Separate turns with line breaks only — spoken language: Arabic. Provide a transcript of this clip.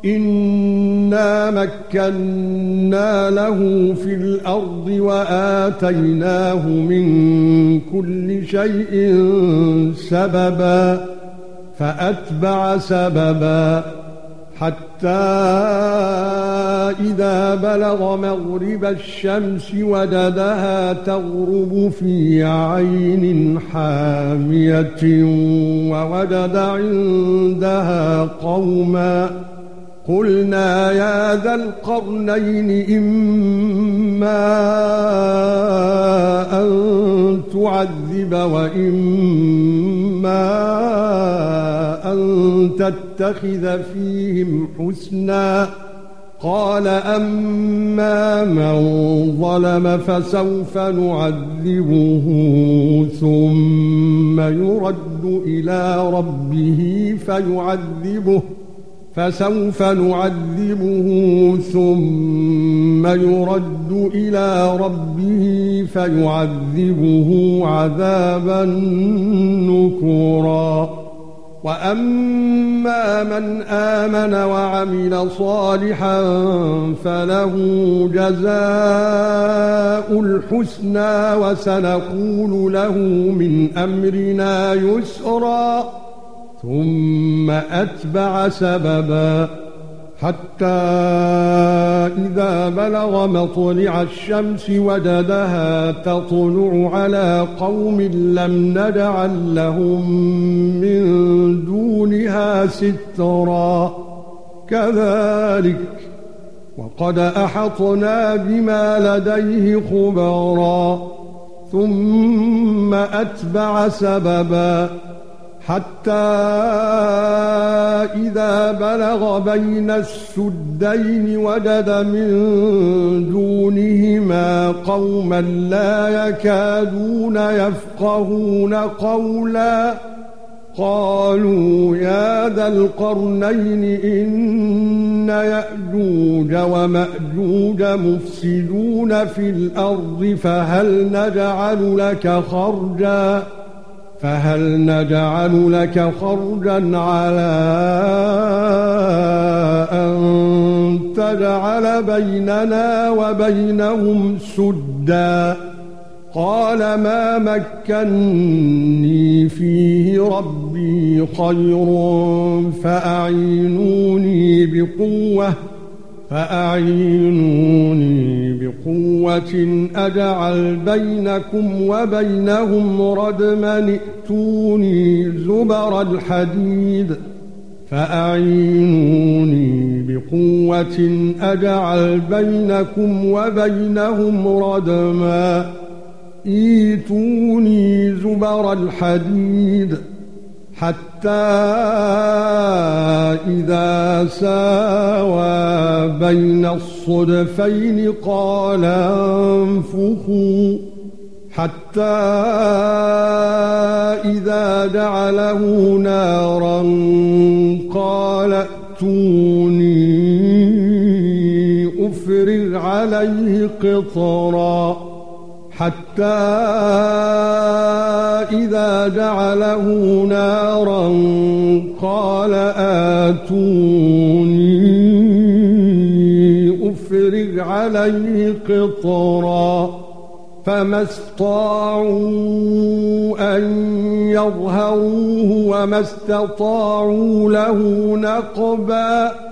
إِنَّا مَكَّنَّا لَهُ فِي الْأَرْضِ وَآتَيْنَاهُ مِنْ كُلِّ شَيْءٍ سَبَبًا فَأَتْبَعَ سَبَبًا حَتَّى إِذَا بَلَغَ مَغْرِبَ الشَّمْسِ وَجَدَهَا تَغْرُبُ فِي عَيْنٍ حَامِيَةٍ وَوَجَدَ عِندَهَا قَوْمًا قُلْنَا يَا ذَا الْقَرْنَيْنِ إِمَّا أَن تُعَذِّبَ وَإِمَّا أَن تَتَّخِذَ فِيهِمْ حُسْنًا قَالَ أَمَّا مَنْ ظَلَمَ فَسَوْفَ نُعَذِّبُهُ ثُمَّ يُرَدُّ إِلَى رَبِّهِ فيعذبه عذابا نكرا وَأَمَّا مَنْ آمَنَ وَعَمِلَ صَالِحًا فَلَهُ جَزَاءُ الْحُسْنَى وَسَنَقُولُ لَهُ مِنْ أَمْرِنَا يُسْرًا ثُمَّ أَتْبَعَ سَبَبًا حَتَّى إِذَا بَلَغَ مَطْلِعَ الشَّمْسِ وَجَدَهَا تَطْلُعُ عَلَى قَوْمٍ لَّمْ نَجْعَل لَّهُم مِّن دُونِهَا سِتْرًا كَذَلِكَ وَقَدْ أَحَطْنَا بِمَا لَدَيْهِ خُبْرًا ثُمَّ أَتْبَعَ سَبَبًا حَتَّى إِذَا بَلَغَ بَيْنَ السُّدَّيْنِ وَجَدَ مِن دُونِهِمَا قَوْمًا لَّا يَكَادُونَ يَفْقَهُونَ قَوْلًا قَالُوا يَا ذَا الْقَرْنَيْنِ إِنَّ يَأْجُوجَ وَمَأْجُوجَ مُفْسِدُونَ فِي الْأَرْضِ فهل نجعل لك خرجا على أن تجعل بيننا وبينهم سدا قال ما مكنني فيه ربي خير فأعينوني بقوة أجعل بينكم وبينهم ردما ائتوني زبر الحديد فأعينوني بقوة أجعل بينكم وبينهم ردما ائتوني زبر الحديد حتى إذا ساوى بين الصدفين قال انفخوا حتى إذا جعله نارا قال ائتوني أفرغ عليه قطرا حتى إذا جعله نارا قال آتوني أفرغ عليه قطرا فما استطاعوا أن يظهروه وما استطاعوا له نقبا